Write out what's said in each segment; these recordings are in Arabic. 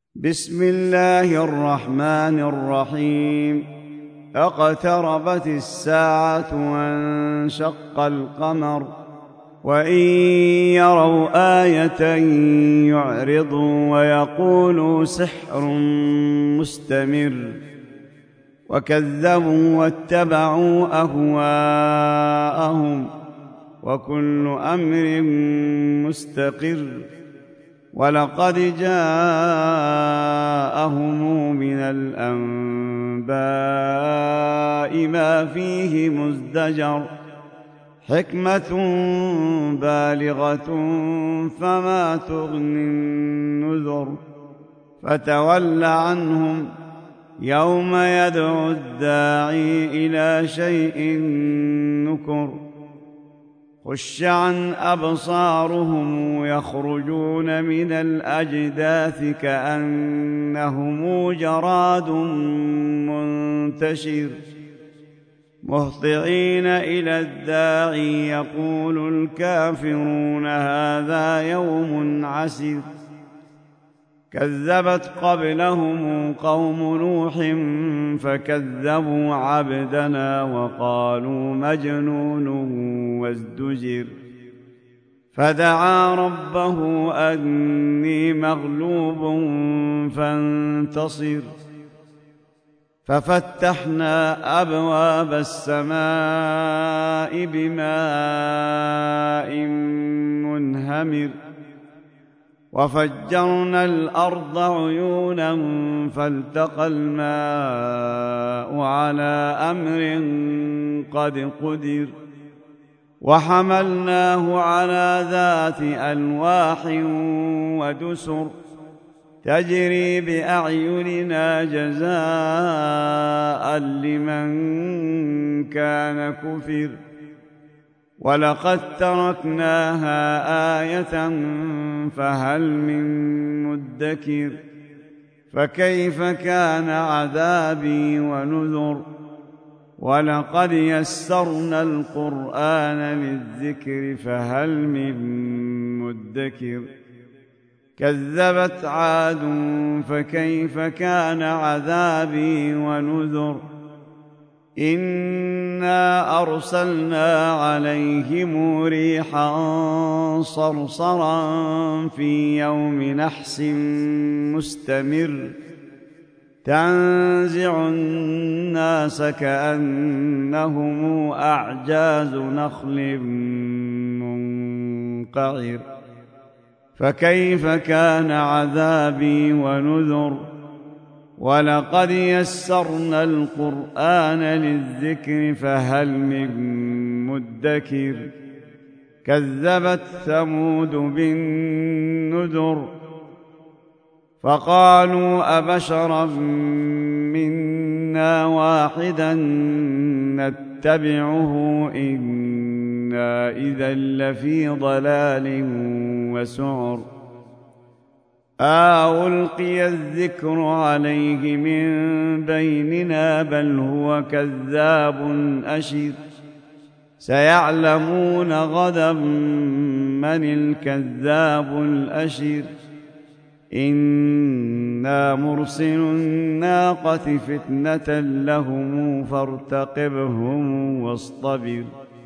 بسم الله الرحمن الرحيم. اقتربت الساعة وانشق القمر وإن يروا آية يعرضوا ويقولوا سحر مستمر وكذبوا واتبعوا أهواءهم وكل أمر مستقر ولقد جاءهم من الأنباء ما فيه مزدجر حكمة بالغة فما تغني النذر فتول عنهم يوم يدعو الداعي إلى شيء نكر خش عن أبصارهم يخرجون من الأجداث كأنهم جراد منتشر مهطعين إلى الداعي يقول الكافرون هذا يوم عسير كذبت قبلهم قوم نوح فكذبوا عبدنا وقالوا مجنون وازدجر فدعا ربه أني مغلوب فانتصر ففتحنا أبواب السماء بماء منهمر وفجرنا الأرض عيونا فالتقى الماء على أمر قد قدر وحملناه على ذات ألواح ودسر تجري بأعيننا جزاء لمن كان كفر ولقد تركناها آية فهل من مدكر فكيف كان عذابي ونذر ولقد يسرنا القرآن للذكر فهل من مدكر كذبت عاد فكيف كان عذابي ونذر إنا أرسلنا عليهم ريحا صرصرا في يوم نحس مستمر تنزع الناس كأنهم أعجاز نخل منقعر فكيف كان عذابي ونذر ولقد يسرنا القرآن للذكر فهل من مدكر كذبت ثمود بالنذر فقالوا أبشرا منا واحدا نتبعه إنا إذا لفي ضلال وسعر ألقي الذكر عليه من بيننا بل هو كذاب أشر سيعلمون غدا من الكذاب الأشر إنا مرسل الناقة فتنة لهم فارتقبهم واصطبر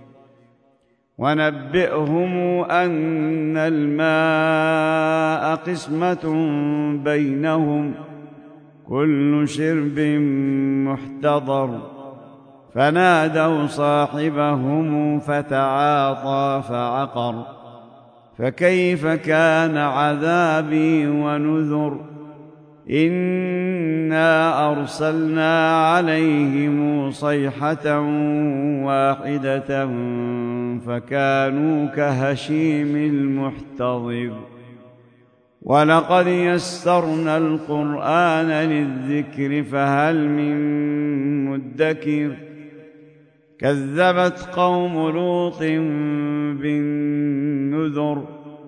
ونبئهم أن الماء قسمة بينهم كل شرب محتضر فنادوا صاحبهم فتعاطى فعقر فكيف كان عذابي ونذر إنا أرسلنا عليهم صيحة واحدة فكانوا كهشيم المحتضر ولقد يسرنا القرآن للذكر فهل من مدكر كذبت قوم لوط بالنذر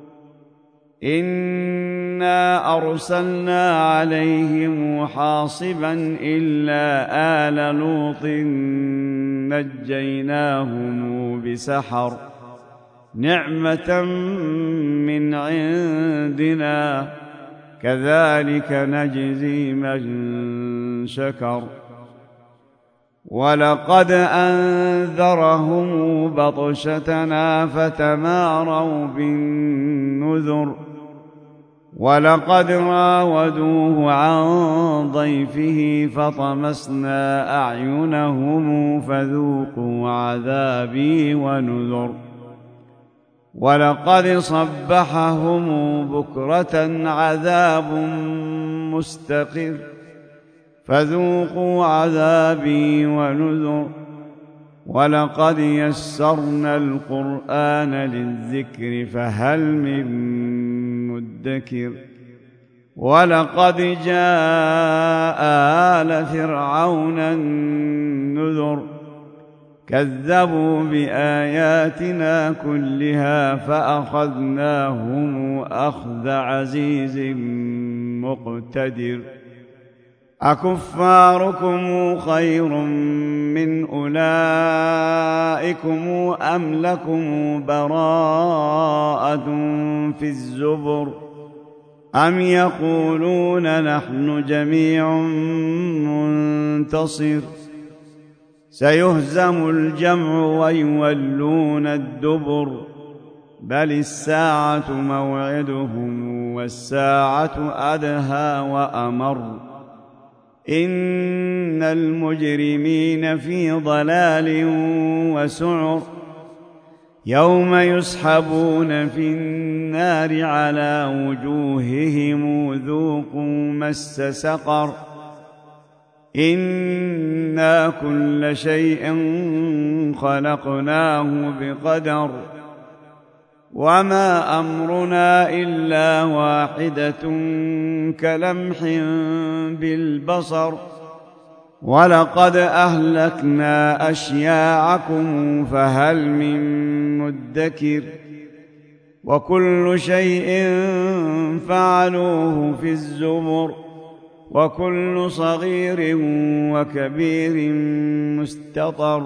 إنا أرسلنا عليهم حاصبا إلا آل لوط نجيناهم بسحر نعمة من عندنا كذلك نجزي من شكر ولقد أنذرهم بطشتنا فتماروا بالنذر ولقد راودوه عن ضيفه فطمسنا أعينهم فذوقوا عذابي ونذر ولقد صبحهم بكرة عذاب مستقر فذوقوا عذابي ونذر ولقد يسرنا القرآن للذكر فهل من مدكر ولقد جاء آل فرعون النذر كذبوا بآياتنا كلها فأخذناهم أخذ عزيز مقتدر أكفاركم خير من أولئكم أم لكم براءة في الزبر أم يقولون نحن جميع منتصر سيهزم الجمع ويولون الدبر بل الساعة موعدهم والساعة أدهى وأمر إن المجرمين في ضلال وسعر يوم يسحبون في النار على وجوههم ذوقوا مس سقر إنا كل شيء خلقناه بقدر وما أمرنا إلا واحدة كلمح بالبصر ولقد أهلكنا أشياعكم فهل من مدكر وكل شيء فعلوه في الزبر وكل صغير وكبير مستطر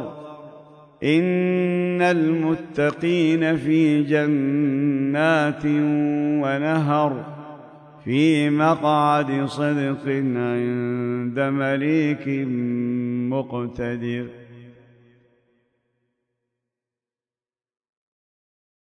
إن المتقين في جنات ونهر في مقعد صدق عند مليك مقتدر.